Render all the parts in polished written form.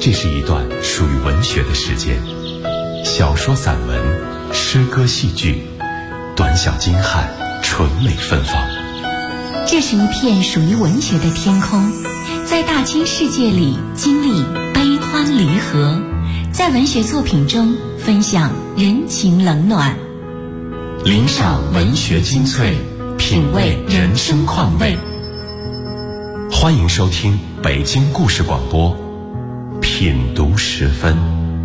这是一段属于文学的时间，小说、散文、诗歌、戏剧，短小精悍，纯美芬芳。 这是一片属于文学的天空，在大千世界里经历悲欢离合，在文学作品中分享人情冷暖， 领赏文学精粹，品味人生况味。欢迎收听北京故事广播品读时分。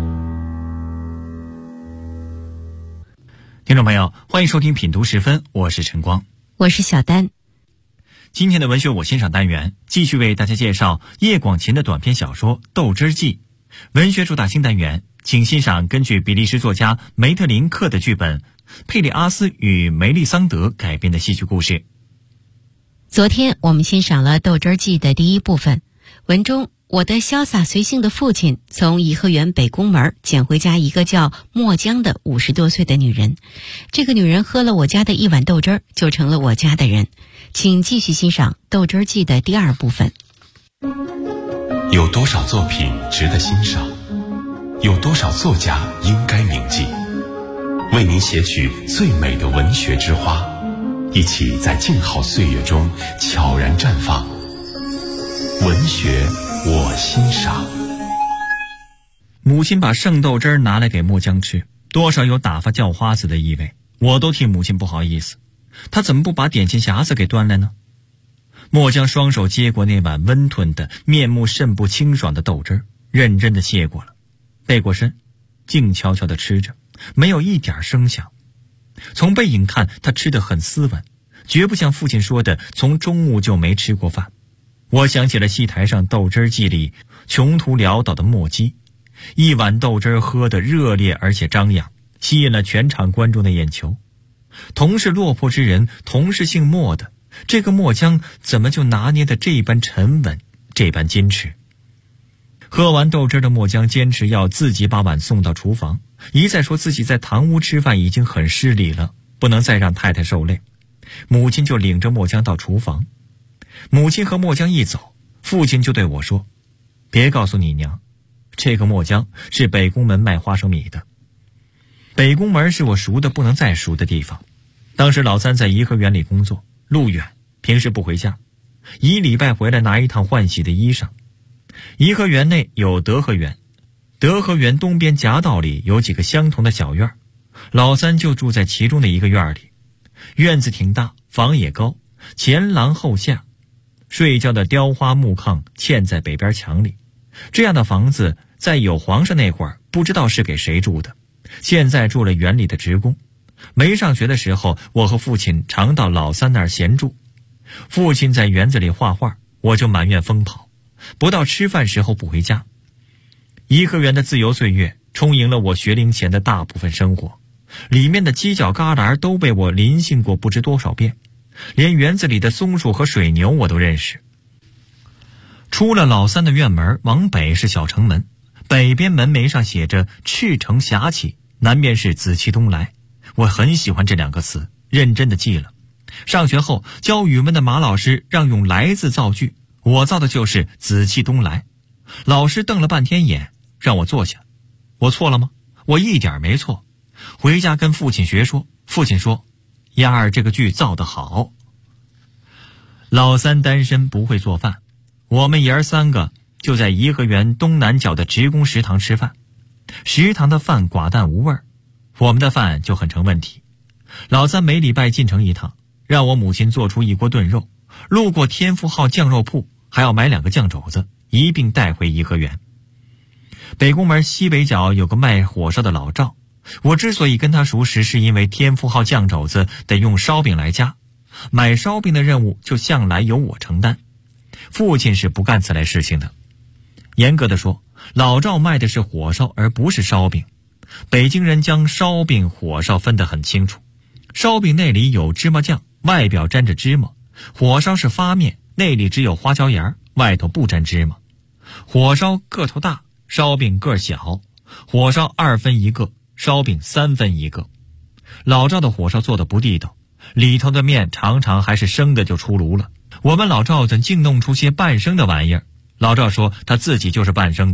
听众朋友，欢迎收听品读时分，我是陈光， 我是小丹。 今天的文学我欣赏单元继续为大家介绍叶广芩的短篇小说《豆汁记》。文学主打新单元，请欣赏根据比利时作家梅特林克的剧本佩里阿斯与梅丽桑德改编的戏剧故事。 昨天我们欣赏了《豆汁记》的第一部分，文中我的潇洒随性的父亲从颐和园北宫门捡回家一个叫墨江的50多岁的女人，这个女人喝了我家的一碗豆汁儿，就成了我家的人。请继续欣赏《豆汁记》的第二部分。 有多少作品值得欣赏？有多少作家应该铭记？为您写取最美的文学之花，一起在静好岁月中悄然绽放。文学我欣赏。 母亲把剩豆汁拿来给墨江吃，多少有打发叫花子的意味，我都替母亲不好意思。她怎么不把点心匣子给端来呢？墨江双手接过那碗温吞的、面目甚不清爽的豆汁，认真的谢过了，背过身，静悄悄地吃着，没有一点声响。从背影看，他吃得很斯文，绝不像父亲说的从中午就没吃过饭。我想起了戏台上《豆汁记》里穷途潦倒的墨姬，一碗豆汁喝得热烈而且张扬，吸引了全场观众的眼球。同是落魄之人，同是姓墨的，这个墨江怎么就拿捏得这般沉稳，这般矜持？喝完豆汁的墨江坚持要自己把碗送到厨房，一再说自己在堂屋吃饭已经很失礼了，不能再让太太受累。母亲就领着墨江到厨房。母亲和墨江一走，父亲就对我说：别告诉你娘，这个墨江是北宫门卖花生米的。北宫门是我熟的不能再熟的地方，当时老三在颐和园里工作，路远，平时不回家，1礼拜回来拿一趟换洗的衣裳。颐和园内有德和园，德和园东边夹道里有几个相同的小院，老三就住在其中的一个院里。院子挺大，房也高，前廊后下，睡觉的雕花木炕嵌在北边墙里。这样的房子在有皇上那会儿不知道是给谁住的，现在住了园里的职工。没上学的时候，我和父亲常到老三那儿闲住。父亲在园子里画画，我就满院疯跑，不到吃饭时候不回家。颐和园的自由岁月充盈了我学龄前的大部分生活，里面的犄角旮旯都被我临幸过不知多少遍，连园子里的松鼠和水牛我都认识。出了老三的院门，往北是小城门，北边门楣上写着赤城霞起，南边是紫气东来。我很喜欢这2个词，认真的记了。上学后教语文的马老师让用来字造句，我造的就是紫气东来。老师瞪了半天眼，让我坐下。我错了吗？我一点没错。回家跟父亲学说，父亲说：丫儿这个句造得好。老三单身不会做饭，我们爷儿3个就在颐和园东南角的职工食堂吃饭。食堂的饭寡淡无味儿，我们的饭就很成问题。老三每礼拜进城一趟，让我母亲做出一锅炖肉，路过天福号酱肉铺还要买2个酱肘子，一并带回颐和园。北宫门西北角有个卖火烧的老赵，我之所以跟他熟识，是因为天福号酱肘子得用烧饼来夹，买烧饼的任务就向来由我承担，父亲是不干此类事情的。严格的说，老赵卖的是火烧而不是烧饼。北京人将烧饼火烧分得很清楚，烧饼内里有芝麻酱，外表沾着芝麻；火烧是发面，内里只有花椒盐，外头不沾芝麻。火烧个头大，烧饼个小，火烧2分1个，烧饼3分1个。老赵的火烧做得不地道，里头的面常常还是生的就出炉了。我们老赵怎竟弄出些半生的玩意儿？老赵说他自己就是半生的，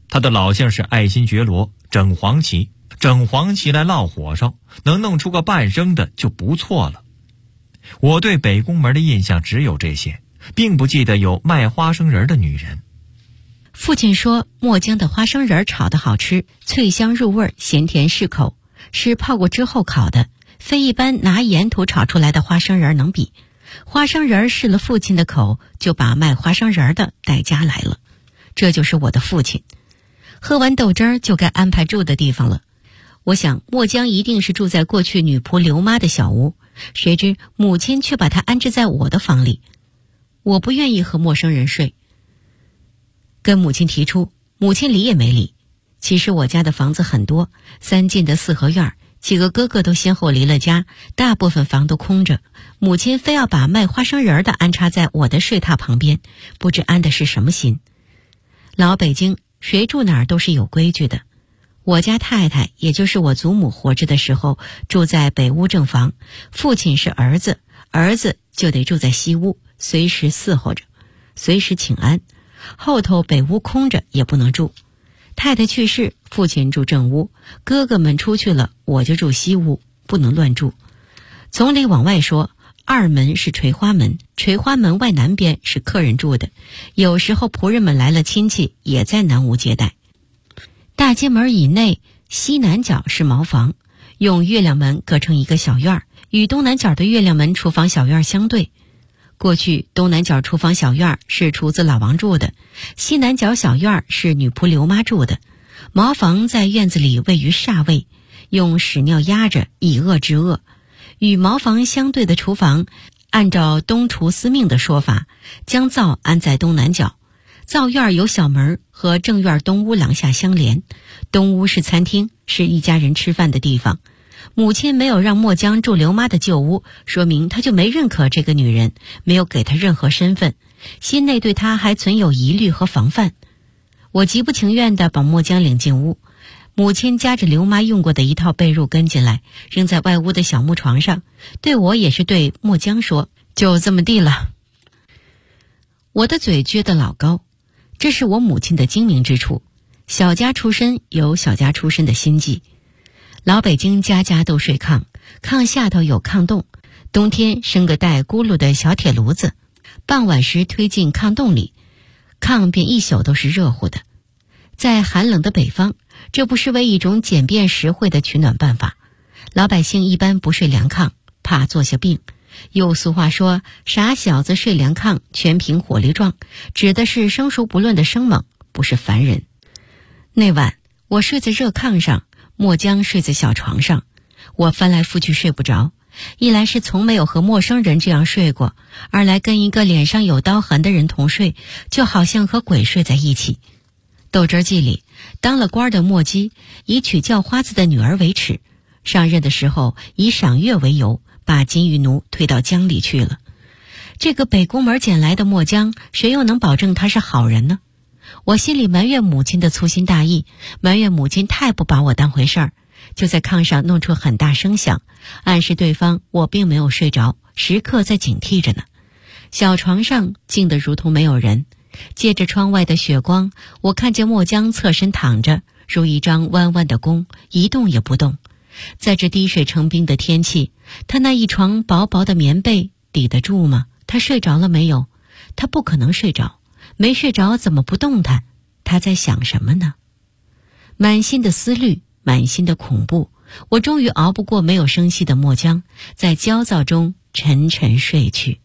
他的老姓是爱新觉罗，整黄旗来烙火烧，能弄出个半生的就不错了。我对北宫门的印象只有这些，并不记得有卖花生仁的女人。 父亲说墨江的花生仁炒得好吃，脆香入味，咸甜适口，是泡过之后烤的，非一般拿盐土炒出来的花生仁能比。花生仁试了父亲的口，就把卖花生仁的带家来了。这就是我的父亲。喝完豆汁儿就该安排住的地方了。我想墨江一定是住在过去女仆刘妈的小屋，谁知母亲却把他安置在我的房里。我不愿意和陌生人睡，跟母亲提出，母亲理也没理。其实我家的房子很多，3进的4合院，几个哥哥都先后离了家，大部分房都空着。母亲非要把卖花生仁的安插在我的睡榻旁边，不知安的是什么心。老北京谁住哪儿都是有规矩的。我家太太，也就是我祖母活着的时候，住在北屋正房，父亲是儿子就得住在西屋，随时伺候着，随时请安。后头北屋空着也不能住。太太去世，父亲住正屋，哥哥们出去了，我就住西屋，不能乱住。从里往外说，2门是垂花门，垂花门外南边是客人住的，有时候仆人们来了亲戚也在南屋接待。大街门以内西南角是茅房，用月亮门隔成一个小院，与东南角的月亮门厨房小院相对。过去东南角厨房小院是厨子老王住的，西南角小院是女仆刘妈住的。茅房在院子里位于煞位，用屎尿压着，以恶制恶。与茅房相对的厨房，按照东厨司命的说法，将灶安在东南角。灶院有小门，和正院东屋廊下相连。东屋是餐厅，是一家人吃饭的地方。母亲没有让墨江住刘妈的旧屋，说明她就没认可这个女人，没有给她任何身份，心内对她还存有疑虑和防范。我极不情愿地把墨江领进屋，母亲夹着刘妈用过的一套被褥跟进来，扔在外屋的小木床上，对我也是对墨江说，就这么地了。我的嘴撅得老高，这是我母亲的精明之处。小家出身有小家出身的心计。老北京家家都睡炕，炕下头有炕洞，冬天生个带轱辘的小铁炉子，傍晚时推进炕洞里，炕便一宿都是热乎的。在寒冷的北方，这不失为一种简便实惠的取暖办法。老百姓一般不睡凉炕，怕坐下病。有俗话说，傻小子睡凉炕，全凭火力壮，指的是生熟不论的生猛，不是凡人。那晚我睡在热炕上，墨江睡在小床上，我翻来覆去睡不着，一来是从没有和陌生人这样睡过，二来跟一个脸上有刀痕的人同睡，就好像和鬼睡在一起。豆汁记里，当了官的墨姬以娶叫花子的女儿为耻，上任的时候以赏月为由，把金玉奴推到江里去了。这个北宫门捡来的墨江，谁又能保证他是好人呢？我心里埋怨母亲的粗心大意，埋怨母亲太不把我当回事儿，就在炕上弄出很大声响，暗示对方我并没有睡着，时刻在警惕着呢。小床上静得如同没有人，借着窗外的雪光，我看见墨江侧身躺着，如一张弯弯的弓，一动也不动。在这滴水成冰的天气，他那一床薄薄的棉被抵得住吗？他睡着了没有？他不可能睡着，没睡着怎么不动弹？他在想什么呢？满心的思虑，满心的恐怖，我终于熬不过没有声息的墨江，在焦躁中沉沉睡去。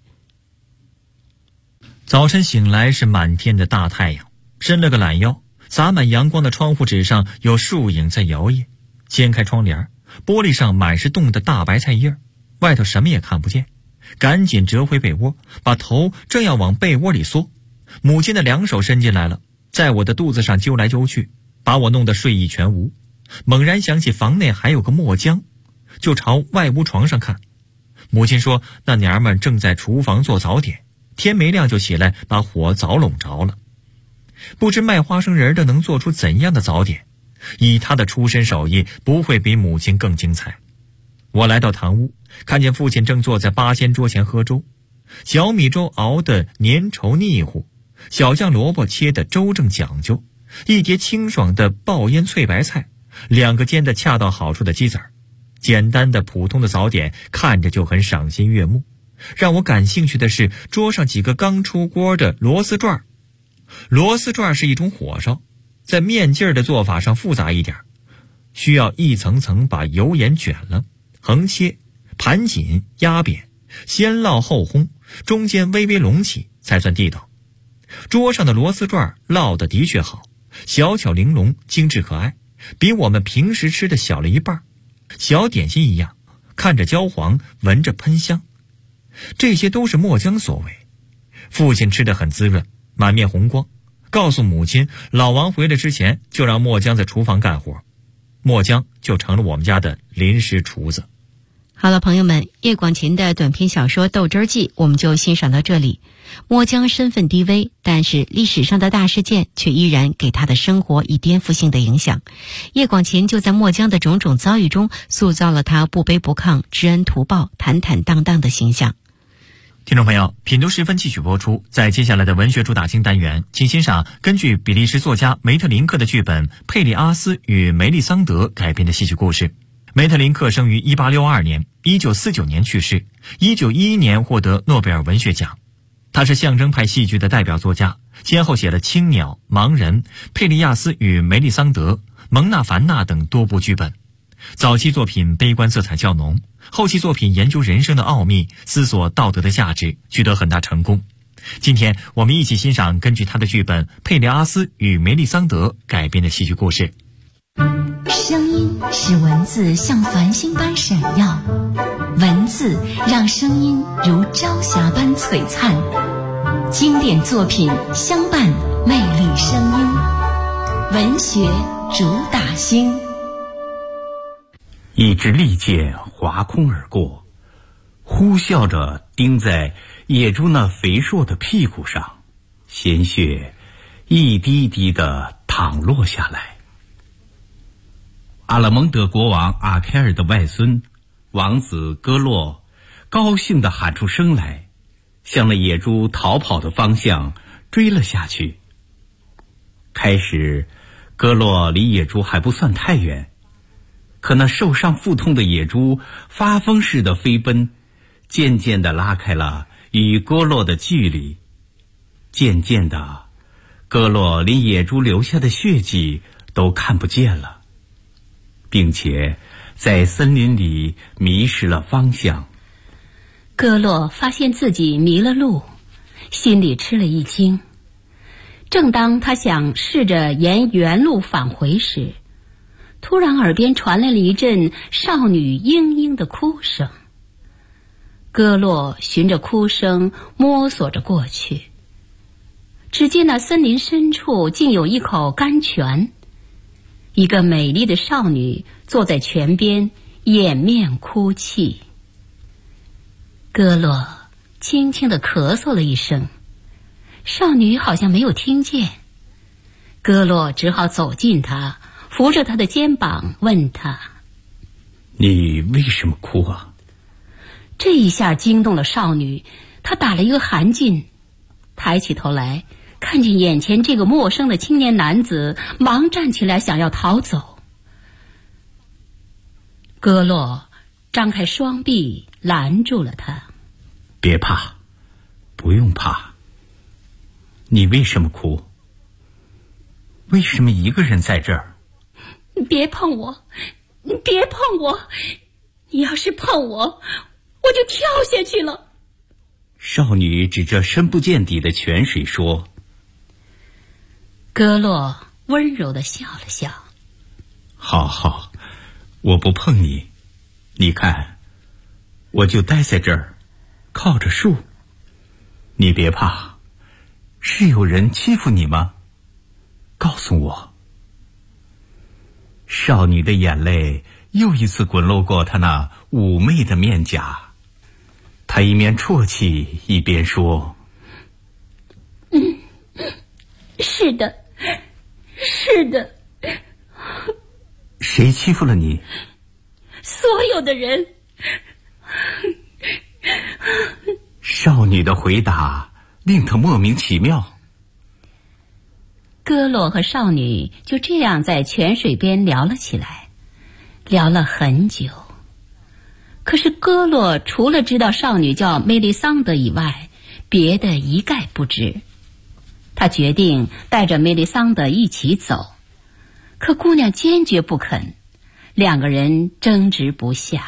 早晨醒来是满天的大太阳，伸了个懒腰，洒满阳光的窗户纸上有树影在摇曳。掀开窗帘，玻璃上满是冻的大白菜叶，外头什么也看不见。赶紧折回被窝，把头正要往被窝里缩，母亲的2手伸进来了，在我的肚子上揪来揪去，把我弄得睡意全无。猛然想起房内还有个墨江，就朝外屋床上看。母亲说那娘们正在厨房做早点，天没亮就起来把火早拢着了。不知卖花生仁的能做出怎样的早点，以他的出身手艺，不会比母亲更精彩。我来到堂屋，看见父亲正坐在八仙桌前喝粥，小米粥熬得粘稠腻乎，小酱萝卜切得周正讲究， 一碟清爽的爆烟脆白菜，2个煎得恰到好处的鸡子儿。简单的普通的早点看着就很赏心悦目。让我感兴趣的是桌上几个刚出锅的螺丝转。螺丝转是一种火烧，在面筋儿的做法上复杂一点，需要一层层把油盐卷了，横切、盘紧、压扁，先烙后烘，中间微微隆起才算地道。桌上的螺丝转烙得的确好，小巧玲珑，精致可爱，比我们平时吃的小了一半。小点心一样，看着焦黄，闻着喷香。这些都是墨江所为。父亲吃得很滋润，满面红光，告诉母亲老王回来之前就让墨江在厨房干活，墨江就成了我们家的临时厨子。 好了，朋友们，叶广芩的短篇小说《豆汁儿记》我们就欣赏到这里。墨江身份低微，但是历史上的大事件却依然给他的生活以颠覆性的影响。叶广芩就在墨江的种种遭遇中塑造了他不卑不亢、知恩图报、坦坦荡荡的形象。 听众朋友，品读时分继续播出。在接下来的文学主打星单元，请欣赏根据比利时作家梅特林克的剧本《佩里阿斯与梅利桑德》改编的戏剧故事。梅特林克生于1862年，1949年去世，1911年获得诺贝尔文学奖。他是象征派戏剧的代表作家，先后写了《青鸟》《盲人》《佩利亚斯与梅利桑德》《蒙娜凡娜》等多部剧本。早期作品悲观色彩较浓，后期作品研究人生的奥秘，思索道德的价值，取得很大成功。今天我们一起欣赏根据他的剧本《佩利阿斯与梅利桑德》改编的戏剧故事。 声音使文字像繁星般闪耀，文字让声音如朝霞般璀璨。经典作品相伴，魅力声音，文学主打星。 一支利箭划空而过，呼啸着钉在野猪那肥硕的屁股上，鲜血一滴滴地淌落下来。阿勒蒙德国王阿凯尔的外孙王子戈洛高兴地喊出声来，向那野猪逃跑的方向追了下去。开始戈洛离野猪还不算太远，可那受伤腹痛的野猪发疯似的飞奔，渐渐地拉开了与戈洛的距离。渐渐的，戈洛连野猪留下的血迹都看不见了，并且在森林里迷失了方向。 戈洛发现自己迷了路，心里吃了一惊。正当他想试着沿原路返回时，突然耳边传来了一阵少女嘤嘤的哭声。戈洛循着哭声摸索着过去，只见那森林深处竟有一口甘泉，一个美丽的少女坐在泉边，掩面哭泣。戈洛轻轻地咳嗽了一声，少女好像没有听见。戈洛只好走近她，扶着她的肩膀，问她：“ 你为什么哭啊？” 这一下惊动了少女，她打了一个寒噤，抬起头来，看见眼前这个陌生的青年男子，忙站起来想要逃走。戈洛张开双臂拦住了他。 别怕，不用怕。你为什么哭？为什么一个人在这儿？ 别碰我，别碰我，你要是碰我，我就跳下去了。 少女指着深不见底的泉水说。 戈洛温柔地笑了笑。 好好，我不碰你。你看，我就待在这儿，靠着树。你别怕，是有人欺负你吗？告诉我。少女的眼泪又一次滚落过她那妩媚的面颊，她一面啜泣一边说： 是的，是的。 谁欺负了你？ 所有的人。 少女的回答令他莫名其妙。 哥洛和少女就这样在泉水边聊了起来，聊了很久。可是哥洛除了知道少女叫梅丽桑德以外，别的一概不知。他决定带着梅丽桑德一起走，可姑娘坚决不肯，两个人争执不下。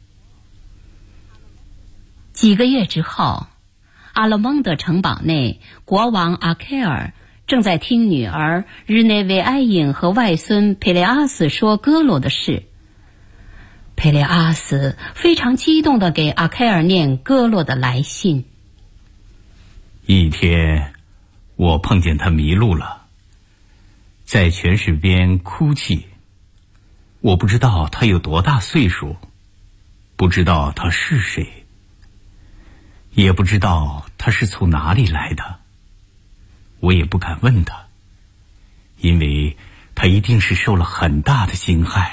几个月之后，阿勒蒙德城堡内，国王阿凯尔正在听女儿日内维埃因和外孙佩雷阿斯说哥罗的事。佩雷阿斯非常激动地给阿凯尔念哥罗的来信。 一天，我碰见他迷路了，在泉水边哭泣。我不知道他有多大岁数，不知道他是谁，也不知道他是从哪里来的。我也不敢问他，因为他一定是受了很大的惊骇。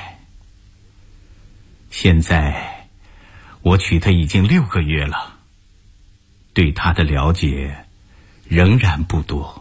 现在我娶她已经6个月了，对她的了解仍然不多。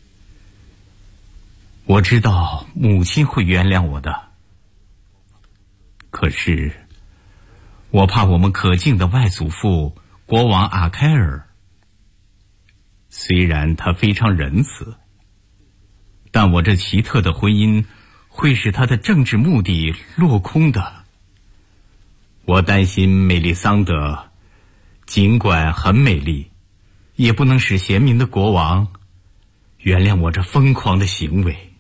我知道母亲会原谅我的，可是我怕我们可敬的外祖父国王阿凯尔，虽然他非常仁慈，但我这奇特的婚姻会使他的政治目的落空的。我担心梅丽桑德尽管很美丽，也不能使贤明的国王原谅我这疯狂的行为。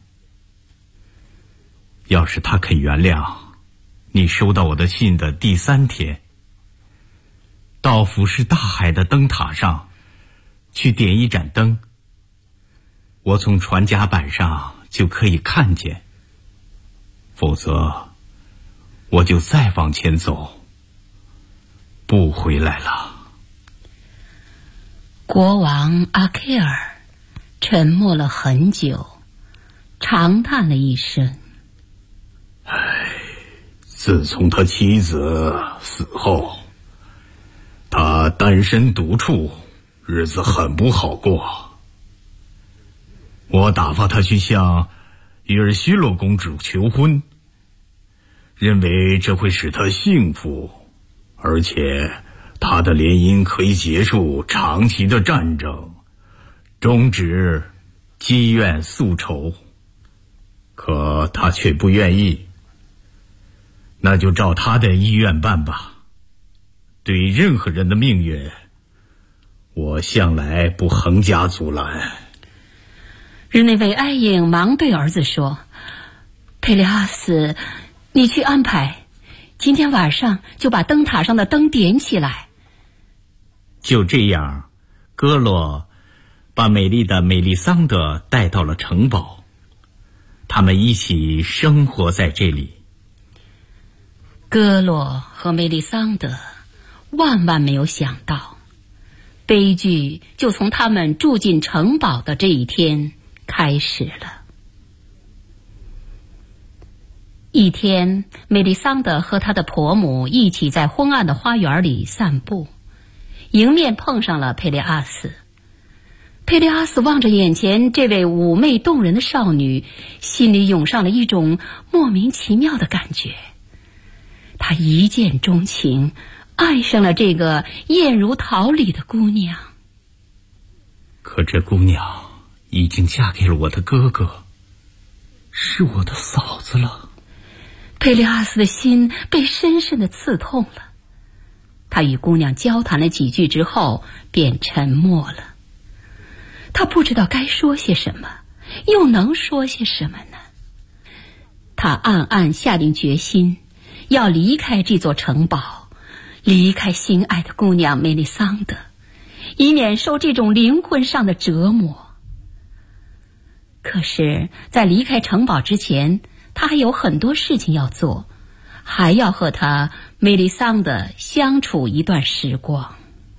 要是他肯原谅，你收到我的信的第3天，到俯视大海的灯塔上去点一盏灯，我从船甲板上就可以看见，否则我就再往前走，不回来了。 国王阿凯尔沉默了很久，长叹了一声。 自从他妻子死后，他单身独处，日子很不好过。我打发他去向约尔希洛公主求婚，认为这会使他幸福，而且他的联姻可以结束长期的战争，终止积怨宿仇。可他却不愿意。那就照他的意愿办吧。对任何人的命运，我向来不横加阻拦。 日内维埃因忙对儿子说：“佩利阿斯，你去安排，今天晚上就把灯塔上的灯点起来。” 就这样，哥洛把美丽的梅丽桑德带到了城堡，他们一起生活在这里。 哥洛和梅丽桑德万万没有想到，悲剧就从他们住进城堡的这一天开始了。一天，梅丽桑德和她的婆母一起在昏暗的花园里散步，迎面碰上了佩利阿斯。佩利阿斯望着眼前这位妩媚动人的少女，心里涌上了一种莫名其妙的感觉。他一见钟情，爱上了这个艳如桃李的姑娘。 可这姑娘已经嫁给了我的哥哥，是我的嫂子了。 佩利阿斯的心被深深地刺痛了。他与姑娘交谈了几句之后，便沉默了。他不知道该说些什么，又能说些什么呢？他暗暗下定决心，要离开这座城堡，离开心爱的姑娘梅丽桑德，以免受这种灵魂上的折磨。可是在离开城堡之前，他还有很多事情要做，还要和他梅丽桑德相处一段时光。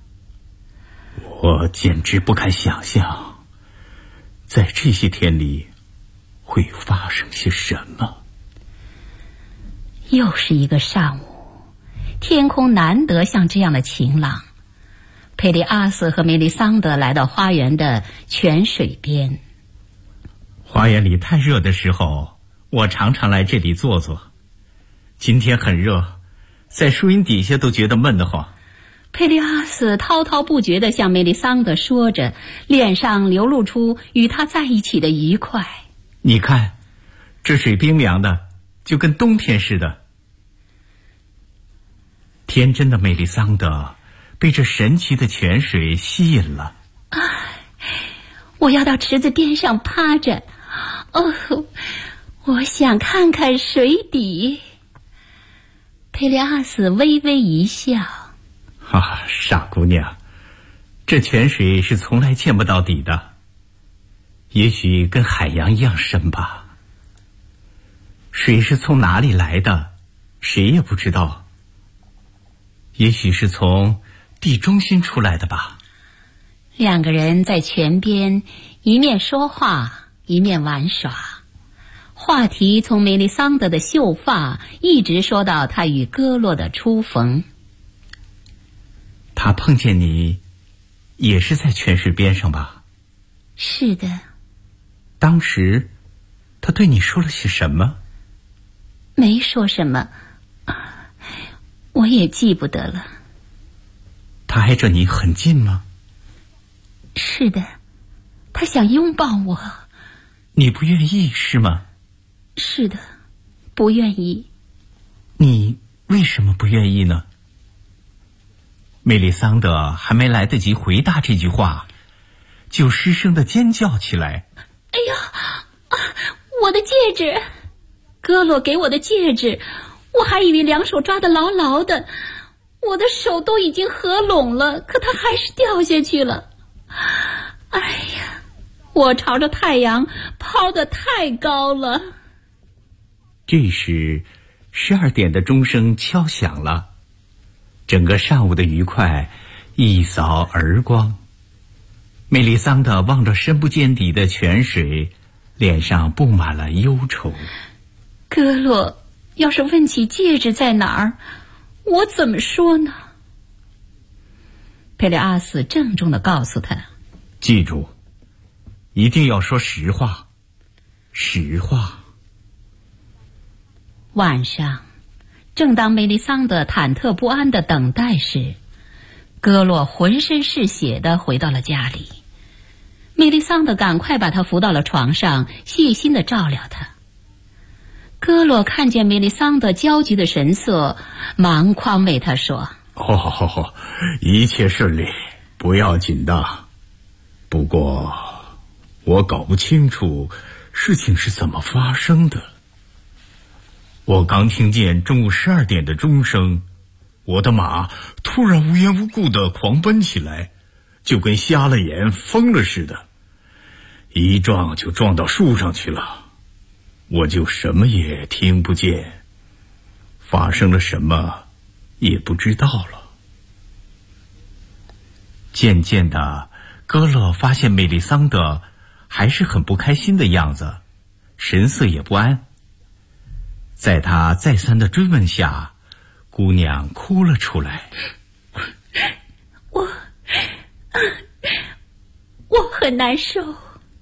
我简直不敢想象，在这些天里会发生些什么。 又是一个上午，天空难得像这样的晴朗。佩利阿斯和梅丽桑德来到花园的泉水边。 花园里太热的时候，我常常来这里坐坐。今天很热，在树荫底下都觉得闷得慌。 佩利阿斯滔滔不绝地向梅丽桑德说着，脸上流露出与他在一起的愉快。 你看，这水冰凉的，就跟冬天似的。天真的梅丽桑德被这神奇的泉水吸引了。 我要到池子边上趴着，我想看看水底。佩利阿斯微微一笑。 傻姑娘，这泉水是从来见不到底的，也许跟海洋一样深吧。水是从哪里来的，谁也不知道。也许是从地中心出来的吧。 两个人在泉边一面说话一面玩耍，话题从梅丽桑德的秀发一直说到他与戈洛的初逢。 他碰见你也是在泉水边上吧？ 是的。 当时他对你说了些什么？ 没说什么，我也记不得了。 他挨着你很近吗？ 是的，他想拥抱我。 你不愿意是吗？ 是的，不愿意。 你为什么不愿意呢？梅丽桑德还没来得及回答这句话，就失声地尖叫起来。 哎呀，我的戒指！戈洛给我的戒指，我还以为两手抓得牢牢的，我的手都已经合拢了，可它还是掉下去了。哎呀，我朝着太阳抛得太高了。 这时12点的钟声敲响了，整个上午的愉快一扫而光。梅丽桑德望着深不见底的泉水，脸上布满了忧愁。 戈洛要是问起戒指在哪儿，我怎么说呢？佩利阿斯郑重地告诉他， 记住，一定要说实话，实话。 晚上，正当梅丽桑德忐忑不安地等待时，戈洛浑身是血地回到了家里。梅丽桑德赶快把他扶到了床上，细心地照料他。戈洛看见梅丽桑德焦急的神色，忙宽慰他说： 一切顺利，不要紧的。不过我搞不清楚事情是怎么发生的。我刚听见中午12点的钟声，我的马突然无缘无故地狂奔起来，就跟瞎了眼疯了似的，一撞就撞到树上去了。我就什么也听不见，发生了什么也不知道了。渐渐的，戈勒发现梅丽桑德还是很不开心的样子，神色也不安。在他再三的追问下，姑娘哭了出来。 我很难受。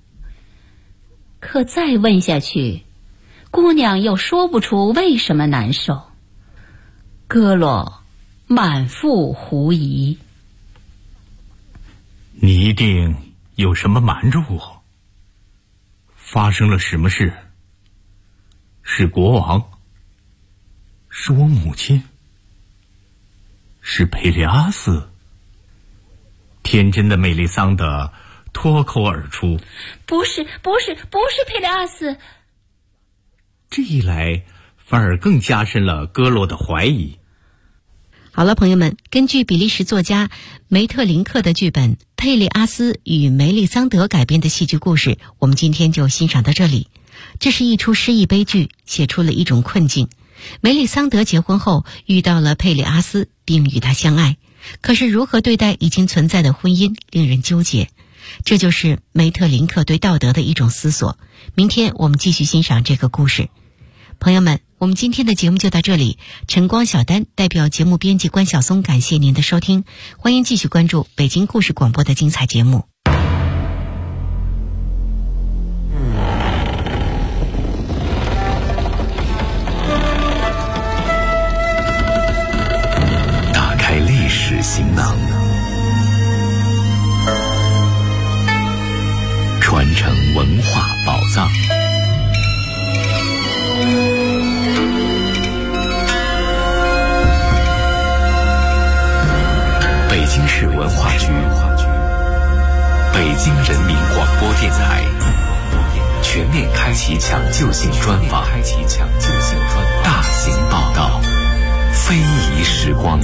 可再问下去，姑娘又说不出为什么难受。戈洛满腹狐疑。 你一定有什么瞒着我。发生了什么事？是国王？是我母亲？是佩利阿斯？天真的梅丽桑德脱口而出： 不是佩利阿斯。 这一来反而更加深了戈洛的怀疑。 好了，朋友们，根据比利时作家梅特林克的剧本《佩利阿斯与梅丽桑德》改编的戏剧故事，我们今天就欣赏到这里。这是一出诗意悲剧，写出了一种困境。梅丽桑德结婚后遇到了佩利阿斯，并与他相爱，可是如何对待已经存在的婚姻，令人纠结。这就是梅特林克对道德的一种思索。明天我们继续欣赏这个故事。朋友们，我们今天的节目就到这里。晨光小丹代表节目编辑关晓松，感谢您的收听，欢迎继续关注北京故事广播的精彩节目。 文化宝藏。北京市文化局、北京人民广播电台全面开启抢救性专访，大型报道，非遗时光。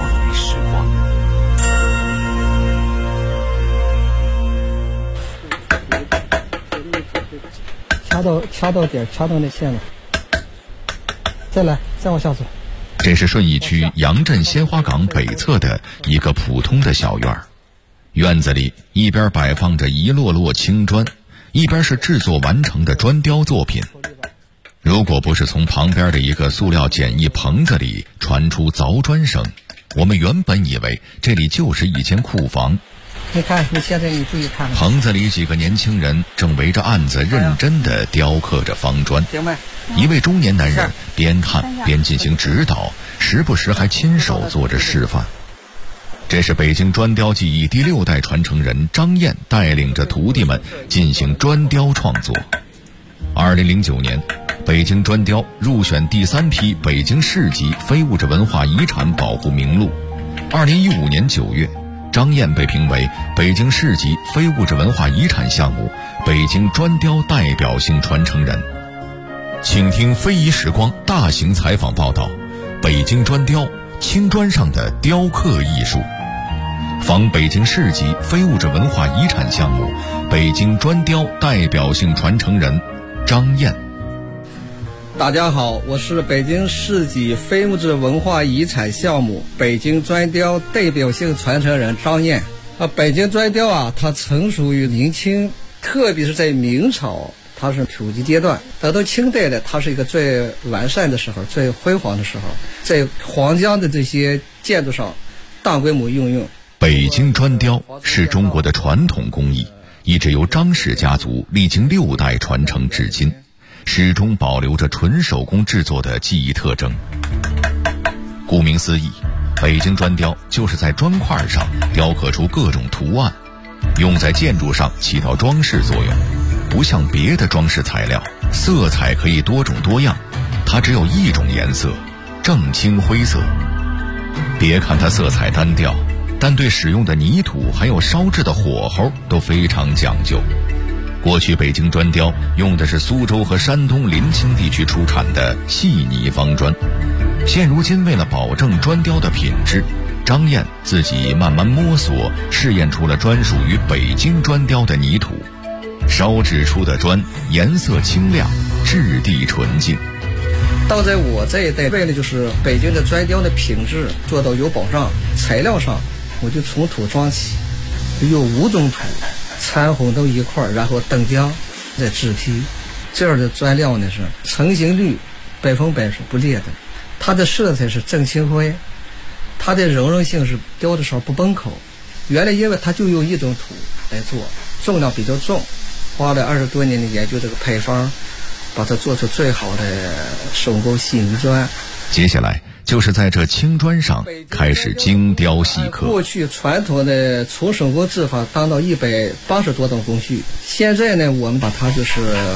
掐到点，掐到那线了。再往下走。 这是顺义区杨镇鲜花岗北侧的一个普通的小院儿，院子里一边摆放着一摞摞青砖，一边是制作完成的砖雕作品。如果不是从旁边的一个塑料简易棚子里传出凿砖声，我们原本以为这里就是一间库房。 你看，你现在你注意看， 棚子里几个年轻人正围着案子认真地雕刻着方砖。一位中年男人边看边进行指导，时不时还亲手做着示范。这是北京砖雕技艺第6代传承人张燕带领着徒弟们进行砖雕创作。2009年，北京砖雕入选第3批北京市级非物质文化遗产保护名录。2015年9月，张燕被评为北京市级非物质文化遗产项目北京砖雕代表性传承人。请听非遗时光大型采访报道：北京砖雕，青砖上的雕刻艺术。访北京市级非物质文化遗产项目北京砖雕代表性传承人张燕。 大家好，我是北京市级非物质文化遗产项目北京砖雕代表性传承人张燕。北京砖雕啊，它曾属于明清，特别是在明朝，它是初级阶段。等到清代的，它是一个最完善的时候，最辉煌的时候，在皇家的这些建筑上大规模应用。 北京砖雕是中国的传统工艺，一直由张氏家族历经6代传承至今，始终保留着纯手工制作的技艺特征。顾名思义，北京砖雕就是在砖块上雕刻出各种图案，用在建筑上起到装饰作用。不像别的装饰材料，色彩可以多种多样，它只有一种颜色，正青灰色。别看它色彩单调，但对使用的泥土还有烧制的火候都非常讲究。过去北京砖雕用的是苏州和山东临清地区出产的细泥方砖，现如今为了保证砖雕的品质，张燕自己慢慢摸索，试验出了专属于北京砖雕的泥土，烧制出的砖颜色清亮，质地纯净。 到在我这一代，为了就是北京的砖雕的品质做到有保障，材料上我就从土装起，就有5种土掺混到一块儿，然后等浆再制坯。这样的砖料呢是成型率100%是不裂的，它的色彩是正青灰，它的柔韧性是雕的时候不崩口。原来因为它就用一种土来做，重量比较重，花了20多年的研究这个配方，把它做出最好的手工细泥砖。 接下来就是在这青砖上开始精雕细刻。 过去传统的从手工制法达到180多种工序，现在呢我们把它就是